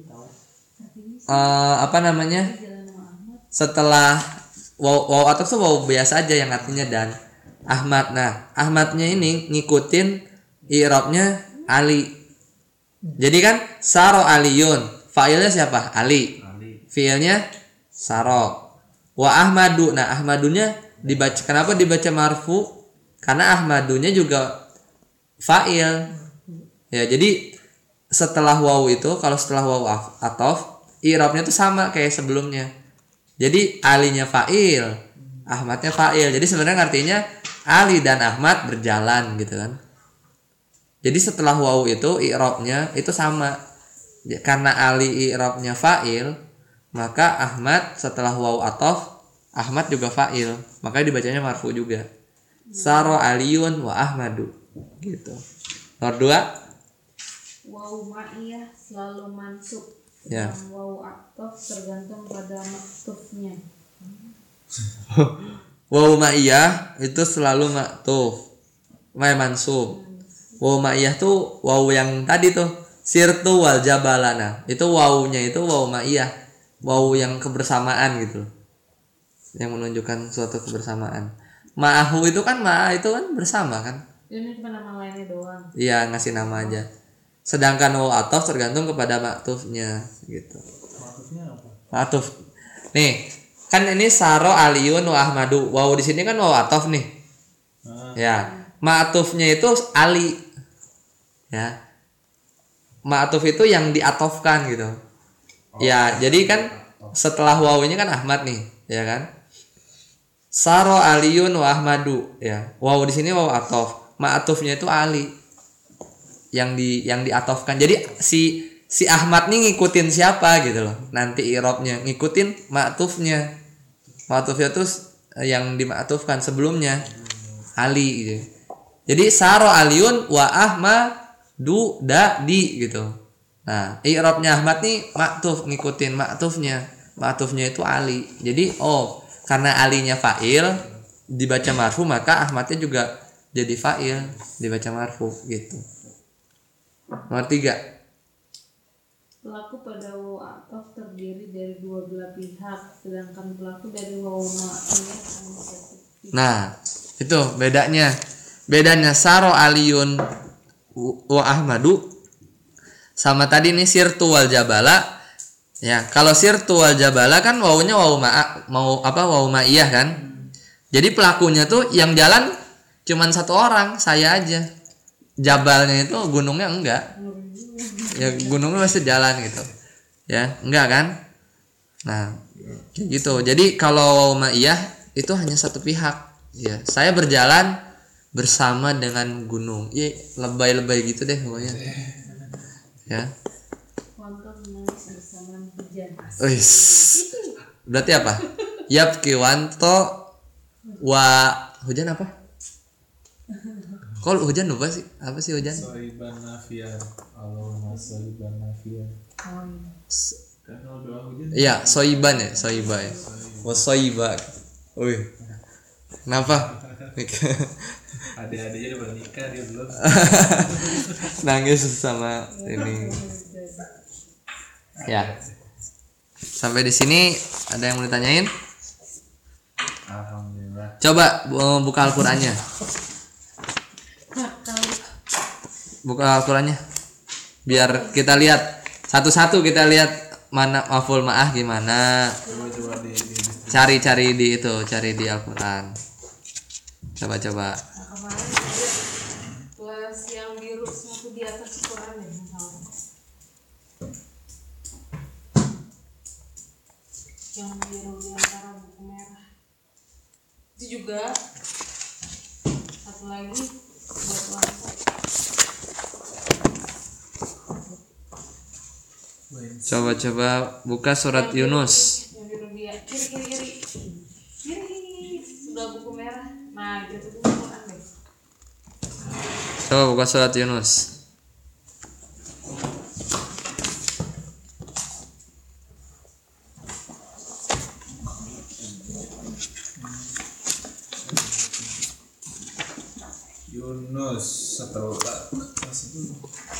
eh, apa namanya, setelah waw, waw atof tuh waw biasa aja yang artinya dan. Ahmad, nah Ahmadnya ini ngikutin i'rabnya Ali. Jadi kan saro aliyun, fa'ilnya siapa? Ali, Ali. fiilnya saro. Wa ahmadu, nah ahmadunya dibaca, kenapa dibaca marfu? Karena ahmadunya juga fa'il. Ya, jadi setelah waw itu, kalau setelah waw atof, i'rabnya tuh sama kayak sebelumnya. Jadi alinya fa'il, ahmadnya fa'il. Jadi sebenarnya artinya Ali dan Ahmad berjalan gitu kan. Jadi setelah waw itu i'rabnya itu sama. Karena Ali i'rabnya fa'il, maka Ahmad setelah waw atof, Ahmad juga fa'il, makanya dibacanya marfu juga. Saro aliyun wa ahmadu gitu. Nomor dua, waw ma'iyah selalu mansub. Ya. Dan waw atof tergantung pada maktufnya. waw ma'iyah itu selalu maktuf, ma mansub. Waw ma'iyah tuh waw yang tadi tuh, sirtu wal jabalana. Itu wawnya itu waw ma'iyah, waw yang kebersamaan gitu. Yang menunjukkan suatu kebersamaan. Ma'ahu itu kan ma itu kan bersama kan? Ini cuma nama lainnya doang. Iya, ngasih nama aja. Sedangkan waw atof tergantung kepada maktufnya gitu. Maksudnya apa? Maktuf. Nih, kan ini saro aliyun wa ahmadu. Waw di sini kan waw atof nih. Ah, Ya, maktufnya itu Ali. Ya. Maktuf itu yang diatofkan gitu. Ya, jadi kan setelah wawnya kan Ahmad nih, ya kan? Saro aliyun wa ahmadu, ya. Waw di sini waw atof. Maktufnya itu Ali. Yang di yang diatofkan. Jadi si si Ahmad nih ngikutin siapa gitu loh. Nanti i'rabnya ngikutin maktufnya. Maktufnya terus yang dimaktufkan sebelumnya Ali gitu. Jadi saro aliyun wa ahmadu da di gitu. Nah, i'rabnya Ahmad nih maktuf, ngikutin maktufnya. Maktufnya itu Ali. Jadi oh, karena alinya fa'il dibaca marfu, maka Ahmadnya juga jadi fa'il dibaca marfu gitu. Nomor tiga, Pelaku pada waw atof terdiri dari dua belah pihak, sedangkan pelaku dari waw ma'iyah hanya satu pihak. nah itu bedanya. Bedanya saro aliyun wa ahmadu sama tadi nih sirtu wal jabala. Ya, kalau sirtu wal jabala kan wawunya waw ma mau apa waw ma'iyah kan. Jadi pelakunya tuh yang jalan cuman satu orang, saya aja. Jabalnya itu gunungnya enggak. Ya gunungnya masih jalan gitu. Ya, enggak kan? Nah, kayak gitu. Jadi kalau waw ma'iyah itu hanya satu pihak. Ya, saya berjalan bersama dengan gunung. Ya, lebay-lebay gitu deh pokoknya. Ya. Wanto menangis bersama hujan. Wis. Berarti apa? Yapki wanto wa hujan apa? Kok hujan lupa sih? Apa sih hujan? Soiban nafian. Allahumma soiban nafian. Oh, iya. Kan kalau doa hujan. Iya, soiban ya, soiba ya. Wa soiba. Wih. Kenapa? Adik-adiknya udah nikah, dia belum. Nangis sama ini. Ya. Sampai di sini ada yang mau ditanyain? Alhamdulillah. Coba bu- buka Al-Qur'annya. Buka Al-Qur'annya. Biar kita lihat satu-satu, kita lihat mana maf'ul ma'ah gimana. Coba-coba di, di, di Cari-cari di itu, cari di Al-Qur'an. Coba-coba. Nah, kemarin plus yang biru satu di atas Quran ya, yang biru di antara buku merah itu juga satu lagi buat lantai. Coba-coba buka surat Yunus. Yang biru dia kiri kiri kiri kiri sudah buku merah. Nah gitu tuh Quran deh. Coba buka surat Yunus. Yunus setelah masih dulu.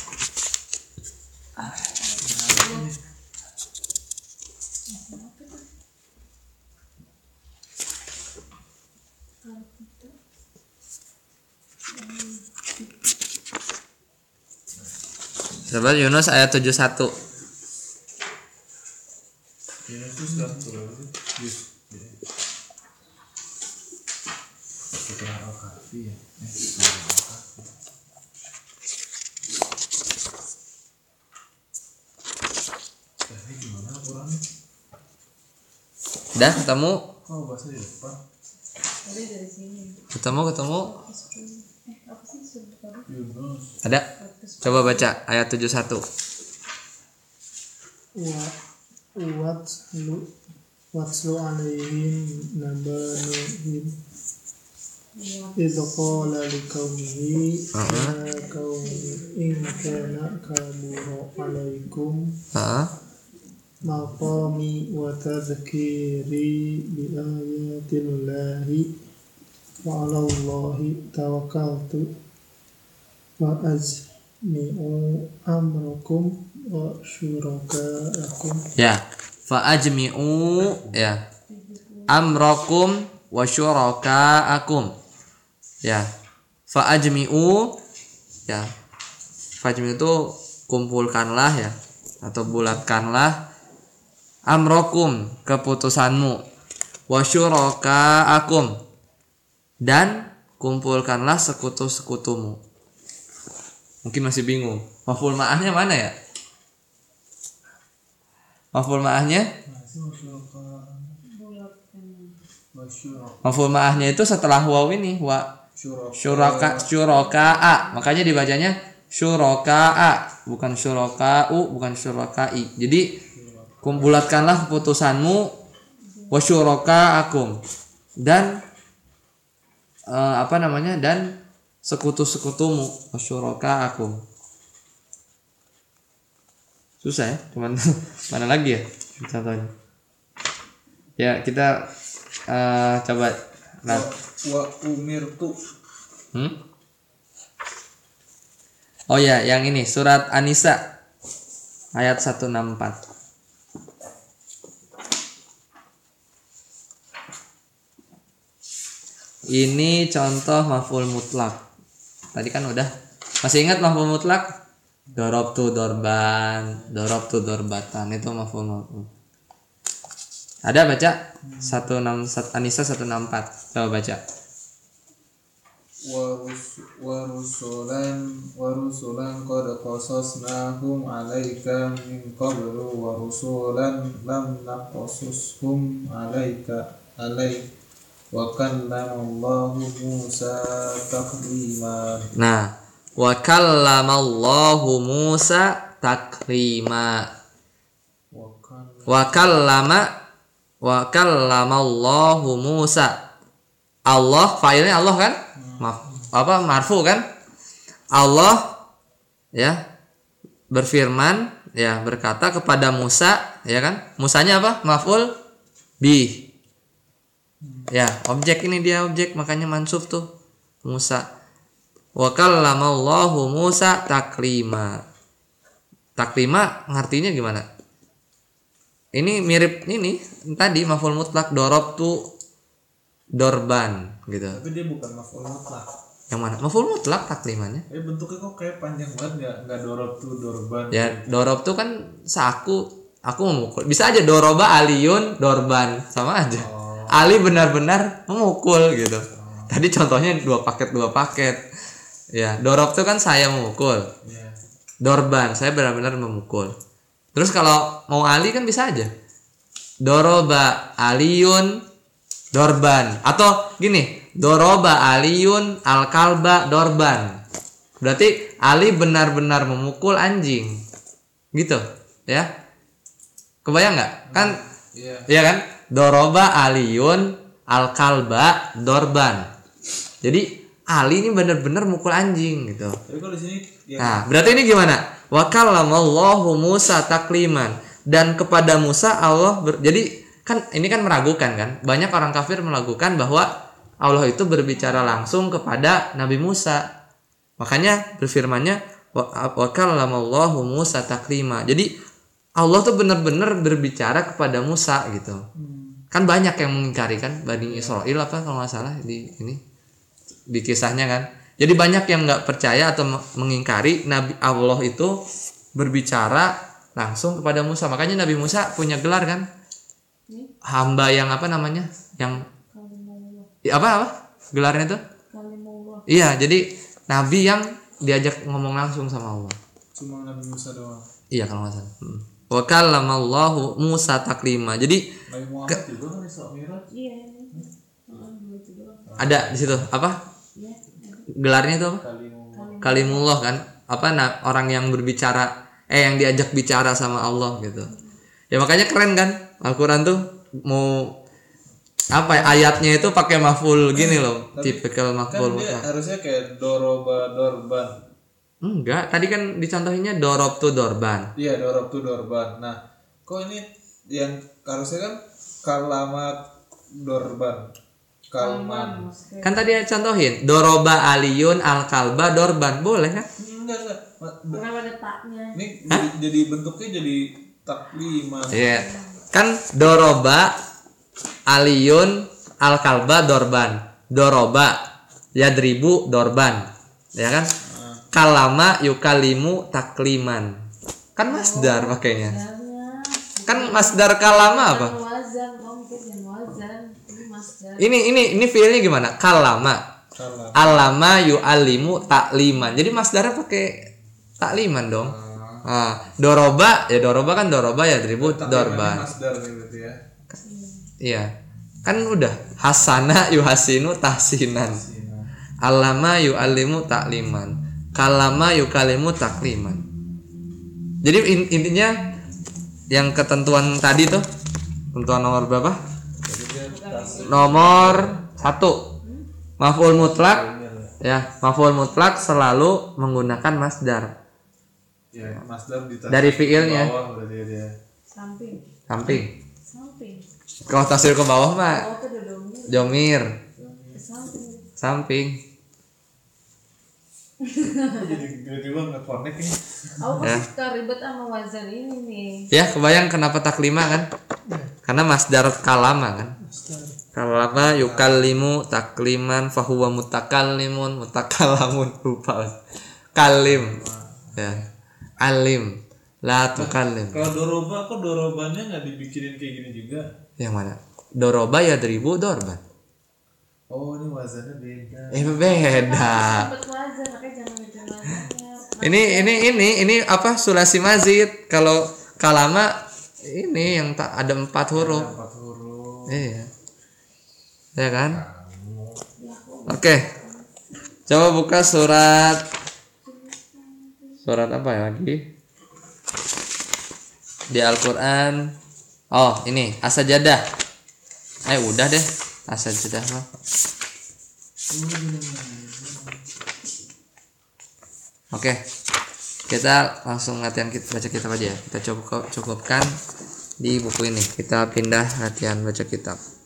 Coba Yunus ayat tujuh puluh satu. Yunus itu sudah berapa sih? Yus. Setelah Al-Kahfi ya. Eh, setelah Al-Kahfi. Ini gimana Al-Qurannya? Udah ketemu? Oh, bahasa di depan. Tadi dari sini. Ketemu ketemu? Eh, apa sih surat tadi? Yunus. Ada? Coba baca ayat tujuh puluh satu. wa watslu watslu alaihim nabanuhum idh qala liqaumihi ya qaumi in kana kabura alaikum Heeh. maqami wa tadhkiri bi ayatillahi wa 'alallahi tawakkaltu wa azmi'u amrakum wa syuraka'akum. Ya, fa ajmi'u ya. Amrakum wa syuraka'akum. Ya. Fa ajmi'u ya. Fa ajmi'u itu kumpulkanlah ya atau bulatkanlah amrakum keputusanmu wa syuraka'akum dan kumpulkanlah sekutu-sekutumu. Mungkin masih bingung. Maf'ul ma'ahnya mana ya? Maf'ul ma'ahnya? Maf'ul ma'ahnya itu setelah waw ini wa syuraka syuraka'a. Makanya dibacanya syuraka'a, bukan syuraka'u, bukan syuraka'i. Jadi kumpulatkanlah keputusanmu wa syuraka'akum dan uh, apa namanya? Dan sekutu-sekutumu wa syuraka'akum. Susah ya, cuman mana lagi ya contohnya. Ya kita uh, coba nah. Wa umirtu. Hmm? Oh ya, yang ini surat An-Nisa ayat seratus enam puluh empat. Ini contoh maf'ul mutlak. Tadi kan udah. Masih ingat maf'ul mutlak? Dorobtu dorban, dorobtu dorbatan, itu maf'ul mutlak. Ada baca? seratus enam puluh An-Nisa seratus enam puluh empat. Coba baca. Wa rusulan wa rusulan qad qasasnahum 'alaika min qablu wa rusulan lam naqasushum 'alaika 'alaik wa kallamallahu Musa taklima. Nah, wa kallamallahu Musa taklima. Wa kallama wa kallamallahu Musa. Allah failnya Allah kan? Maaf, apa marfu kan? Allah ya berfirman ya berkata kepada Musa ya kan? Musanya apa? Maf'ul bi. Ya, objek ini dia objek makanya mansub tuh. Musa. Wa kallamallahu Musa taklima. Taklima ngartinya gimana? Ini mirip ini tadi maf'ul mutlak dorobtu dorban gitu. Tapi dia bukan maf'ul mutlak. Yang mana? Maf'ul mutlak taklimannya. Eh bentuknya kok kayak panjang banget, nggak nggak dorobtu dorban. Ya dorob tuh kan saku aku memukul. Bisa aja doroba aliyun dorban sama aja. Oh. Ali benar-benar memukul gitu. Oh. Tadi contohnya dua paket dua paket. Ya dorob tuh kan saya memukul. Yeah. Dorban saya benar-benar memukul. Terus kalau mau Ali kan bisa aja. Doroba aliyun dorban atau gini, doroba aliyun al kalba dorban. Berarti Ali benar-benar memukul anjing. Gitu, ya. Kebayang nggak? Kan Iya. Iya kan? Doroba aliyun al kalba dorban. Jadi Ali ini benar-benar mukul anjing gitu. Tapi kalau di sini ya. Nah, berarti ini gimana? Wa kallamallahu Musa takliman. Dan kepada Musa Allah ber, jadi kan ini kan meragukan kan? Banyak orang kafir meragukan bahwa Allah itu berbicara langsung kepada Nabi Musa. Makanya berfirmannya wa wa kallamallahu Musa taklima. Jadi Allah tuh benar-benar berbicara kepada Musa gitu. Kan banyak yang mengingkari kan Bani Israil apa kalau nggak salah di ini di kisahnya kan. Jadi banyak yang nggak percaya atau mengingkari Nabi Allah itu berbicara langsung kepada Musa. Makanya Nabi Musa punya gelar kan, hamba yang apa namanya, yang apa apa gelarnya tuh? Iya, jadi Nabi yang diajak ngomong langsung sama Allah. Cuma Nabi Musa doang. Iya kalau nggak salah. Hmm. Wa kallamallahu Musa taklima. Jadi Nabi Muhammad juga kan Isra Mi'raj. Iya. Heeh, itu doang. ada di situ apa? Gelarnya itu apa? Kalimullah. Kalimullah kan, apa nah, orang yang berbicara eh yang diajak bicara sama Allah gitu. Ya makanya keren kan Al-Qur'an tuh mau apa ya, ayatnya itu pakai maf'ul gini loh, tipikal Kan maf'ul dia mutlak. harusnya kayak doroba dorban. Enggak, tadi kan dicontohinnya dorob tuh dorban. Iya, dorob tuh dorban. Nah, kok ini yang harusnya kan kalama dorban. Kalman. Kan tadi contohin doroba aliyun al kalba dorban, boleh kan? Enggak, enggak. Ma- be- Kenapa ada taknya? Ini jadi, jadi bentuknya jadi taklima. Iya. Kan doroba aliyun al kalba dorban. Doroba yadribu dorban. Ya kan? Kalama yukalimu takliman. Kan masdar pakainya. Kan masdar kalama apa? Wazan, kamu mikir yang wazan. Ini masdar. Ini ini ini fiilnya gimana? Kalama. Salah. Alama yu'allimu takliman. Jadi masdarnya pakai takliman dong. Ah, doroba ya doroba kan doroba ya dribu Taklimannya dorban. masdar nih berarti ya. Iya. Kan udah hasana yuhasinu tahsinan. Alama yu'allimu takliman. Kalama yukalimu takliman. Jadi in- intinya yang ketentuan tadi tuh, ketentuan nomor berapa? Nomor satu. Maf'ul mutlak, ya maf'ul mutlak selalu menggunakan masdar Ya, masdar di dari fiilnya. bawah berarti dia. Samping. Samping. Samping. Kalau tasir ke bawah mah Oh, itu udah domir. jomir. Ke samping. Samping. Jadi tiba-tiba nge-connect ini. Aku Ya. suka ribet sama wazan ini nih. Ya kebayang kenapa taklima kan? Karena masdar kalama kan. Kalama yukallimu takliman fahuwa mutakallimun mutakalamun lupa. Kalim. Ya. Alim. La tukallim. Kalau doroba kok dorobannya nggak dibikinin kayak gini juga? Yang mana? Doroba ya dribu dorban. Oh, ini wazannya beda. Eh beda. Sempet wazan, makanya jangan mikir wazannya. Ini ini ini ini apa sulasi mazid. Kalau kalama ini yang tak ada empat huruf. Empat huruf. Iya. Ya kan? Oke. Coba buka surat surat apa ya lagi? Di Al-Qur'an. Oh, ini As-Sajdah. Eh udah deh. As-Sajdah mah. Oke. Kita langsung latihan kita baca kitab aja ya. Kita cukup cukupkan di buku ini. Kita pindah latihan baca kitab.